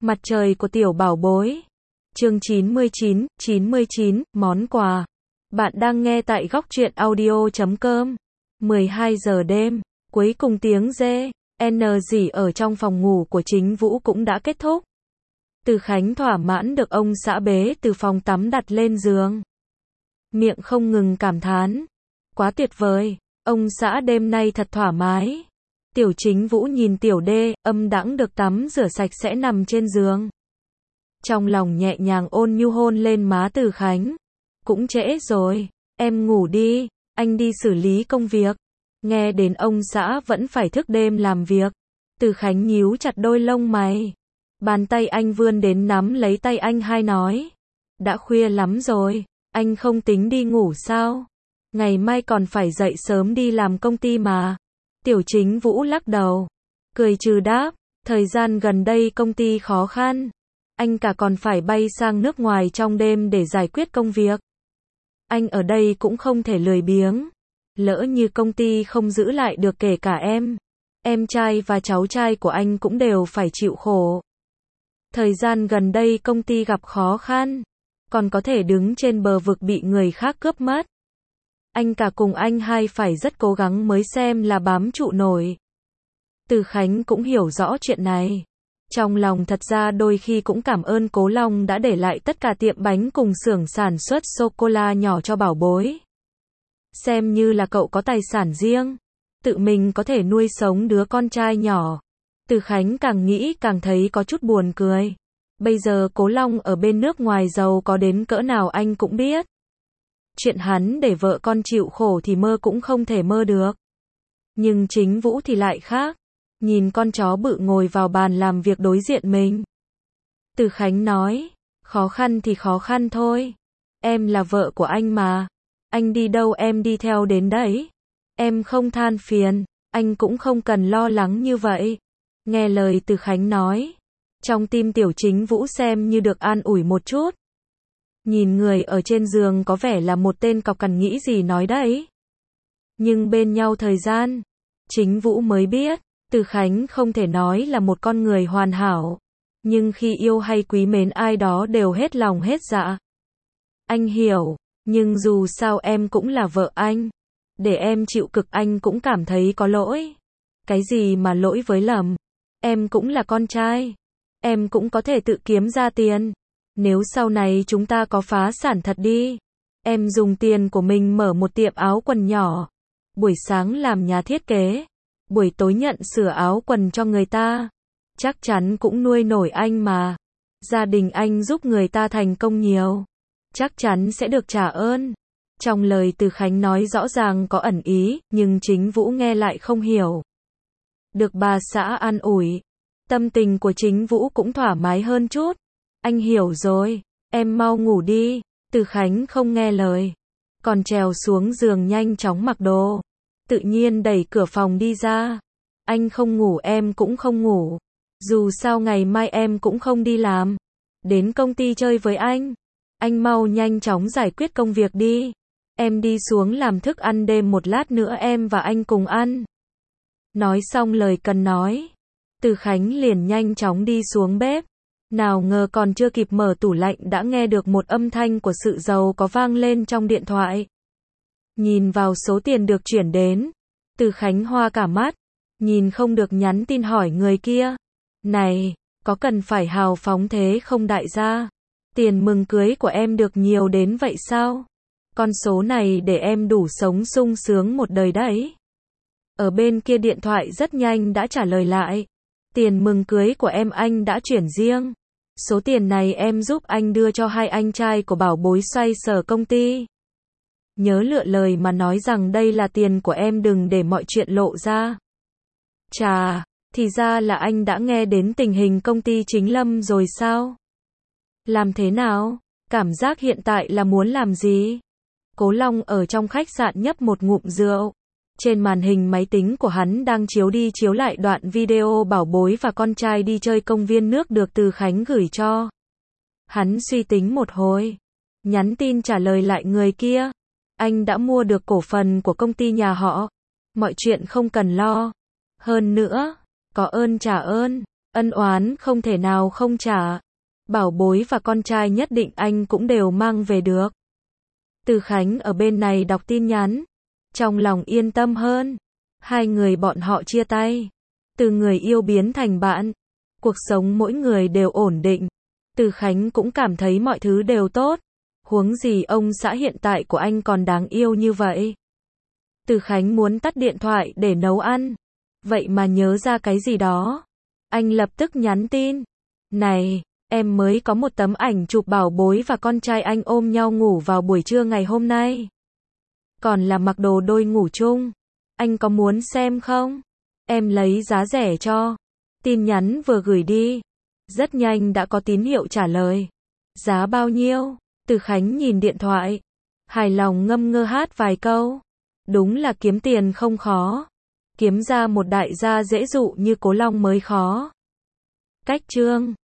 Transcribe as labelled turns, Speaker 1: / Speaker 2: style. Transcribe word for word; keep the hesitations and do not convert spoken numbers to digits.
Speaker 1: Mặt trời của tiểu bảo bối. Chương chín mươi chín, chín mươi chín, món quà. Bạn đang nghe tại góc truyện audio chấm com. mười hai giờ đêm, cuối cùng tiếng dê, n rỉ ở trong phòng ngủ của Chính Vũ cũng đã kết thúc. Từ Khánh thỏa mãn được ông xã bế từ phòng tắm đặt lên giường. Miệng không ngừng cảm thán. Quá tuyệt vời, ông xã đêm nay thật thoải mái. Tiểu Chính Vũ nhìn tiểu đê, âm đãng được tắm rửa sạch sẽ nằm trên giường. Trong lòng nhẹ nhàng ôn nhu hôn lên má Từ Khánh. Cũng trễ rồi, em ngủ đi, anh đi xử lý công việc. Nghe đến ông xã vẫn phải thức đêm làm việc. Từ Khánh nhíu chặt đôi lông mày. Bàn tay anh vươn đến nắm lấy tay anh hai nói. Đã khuya lắm rồi, anh không tính đi ngủ sao? Ngày mai còn phải dậy sớm đi làm công ty mà. Tiểu Chính Vũ lắc đầu, cười trừ đáp, thời gian gần đây công ty khó khăn. Anh cả còn phải bay sang nước ngoài trong đêm để giải quyết công việc. Anh ở đây cũng không thể lười biếng. Lỡ như công ty không giữ lại được kể cả em. Em trai và cháu trai của anh cũng đều phải chịu khổ. Thời gian gần đây công ty gặp khó khăn. Còn có thể đứng trên bờ vực bị người khác cướp mất. Anh cả cùng anh hai phải rất cố gắng mới xem là bám trụ nổi. Từ Khánh cũng hiểu rõ chuyện này. Trong lòng thật ra đôi khi cũng cảm ơn Cố Long đã để lại tất cả tiệm bánh cùng xưởng sản xuất sô-cô-la nhỏ cho bảo bối. Xem như là cậu có tài sản riêng. Tự mình có thể nuôi sống đứa con trai nhỏ. Từ Khánh càng nghĩ càng thấy có chút buồn cười. Bây giờ Cố Long ở bên nước ngoài giàu có đến cỡ nào anh cũng biết. Chuyện hắn để vợ con chịu khổ thì mơ cũng không thể mơ được. Nhưng Chính Vũ thì lại khác. Nhìn con chó bự ngồi vào bàn làm việc đối diện mình. Từ Khánh nói, khó khăn thì khó khăn thôi. Em là vợ của anh mà. Anh đi đâu em đi theo đến đấy. Em không than phiền, anh cũng không cần lo lắng như vậy. Nghe lời Từ Khánh nói. Trong tim Tiểu Chính Vũ xem như được an ủi một chút. Nhìn người ở trên giường có vẻ là một tên cọc cằn nghĩ gì nói đấy. Nhưng bên nhau thời gian, Chính Vũ mới biết, Từ Khánh không thể nói là một con người hoàn hảo. Nhưng khi yêu hay quý mến ai đó đều hết lòng hết dạ. Anh hiểu, nhưng dù sao em cũng là vợ anh. Để em chịu cực anh cũng cảm thấy có lỗi. Cái gì mà lỗi với lầm. Em cũng là con trai. Em cũng có thể tự kiếm ra tiền. Nếu sau này chúng ta có phá sản thật đi. Em dùng tiền của mình mở một tiệm áo quần nhỏ. Buổi sáng làm nhà thiết kế. Buổi tối nhận sửa áo quần cho người ta. Chắc chắn cũng nuôi nổi anh mà. Gia đình anh giúp người ta thành công nhiều. Chắc chắn sẽ được trả ơn. Trong lời Từ Khánh nói rõ ràng có ẩn ý, nhưng Chính Vũ nghe lại không hiểu. Được bà xã an ủi. Tâm tình của Chính Vũ cũng thoải mái hơn chút. Anh hiểu rồi, em mau ngủ đi. Từ Khánh không nghe lời. Còn trèo xuống giường nhanh chóng mặc đồ. Tự nhiên đẩy cửa phòng đi ra. Anh không ngủ em cũng không ngủ. Dù sao ngày mai em cũng không đi làm. Đến công ty chơi với anh. Anh mau nhanh chóng giải quyết công việc đi. Em đi xuống làm thức ăn đêm một lát nữa em và anh cùng ăn. Nói xong lời cần nói. Từ Khánh liền nhanh chóng đi xuống bếp. Nào ngờ còn chưa kịp mở tủ lạnh đã nghe được một âm thanh của sự giàu có vang lên trong điện thoại. Nhìn vào số tiền được chuyển đến. Từ Khánh hoa cả mắt. Nhìn không được nhắn tin hỏi người kia. Này, có cần phải hào phóng thế không đại gia? Tiền mừng cưới của em được nhiều đến vậy sao? Con số này để em đủ sống sung sướng một đời đấy. Ở bên kia điện thoại rất nhanh đã trả lời lại. Tiền mừng cưới của em anh đã chuyển riêng. Số tiền này em giúp anh đưa cho hai anh trai của bảo bối xoay sở công ty. Nhớ lựa lời mà nói rằng đây là tiền của em đừng để mọi chuyện lộ ra. Chà, thì ra là anh đã nghe đến tình hình công ty Chính Lâm rồi sao? Làm thế nào? Cảm giác hiện tại là muốn làm gì? Cố Long ở trong khách sạn nhấp một ngụm rượu. Trên màn hình máy tính của hắn đang chiếu đi chiếu lại đoạn video bảo bối và con trai đi chơi công viên nước được Từ Khánh gửi cho. Hắn suy tính một hồi. Nhắn tin trả lời lại người kia. Anh đã mua được cổ phần của công ty nhà họ. Mọi chuyện không cần lo. Hơn nữa, có ơn trả ơn. Ân oán không thể nào không trả. Bảo bối và con trai nhất định anh cũng đều mang về được. Từ Khánh ở bên này đọc tin nhắn. Trong lòng yên tâm hơn. Hai người bọn họ chia tay. Từ người yêu biến thành bạn. Cuộc sống mỗi người đều ổn định. Từ Khánh cũng cảm thấy mọi thứ đều tốt. Huống gì ông xã hiện tại của anh còn đáng yêu như vậy. Từ Khánh muốn tắt điện thoại để nấu ăn. Vậy mà nhớ ra cái gì đó. Anh lập tức nhắn tin. Này, em mới có một tấm ảnh chụp bảo bối và con trai anh ôm nhau ngủ vào buổi trưa ngày hôm nay. Còn là mặc đồ đôi ngủ chung. Anh có muốn xem không? Em lấy giá rẻ cho. Tin nhắn vừa gửi đi. Rất nhanh đã có tín hiệu trả lời. Giá bao nhiêu? Từ Khánh nhìn điện thoại. Hài lòng ngâm ngơ hát vài câu. Đúng là kiếm tiền không khó. Kiếm ra một đại gia dễ dụ như Cố Long mới khó. Cách chương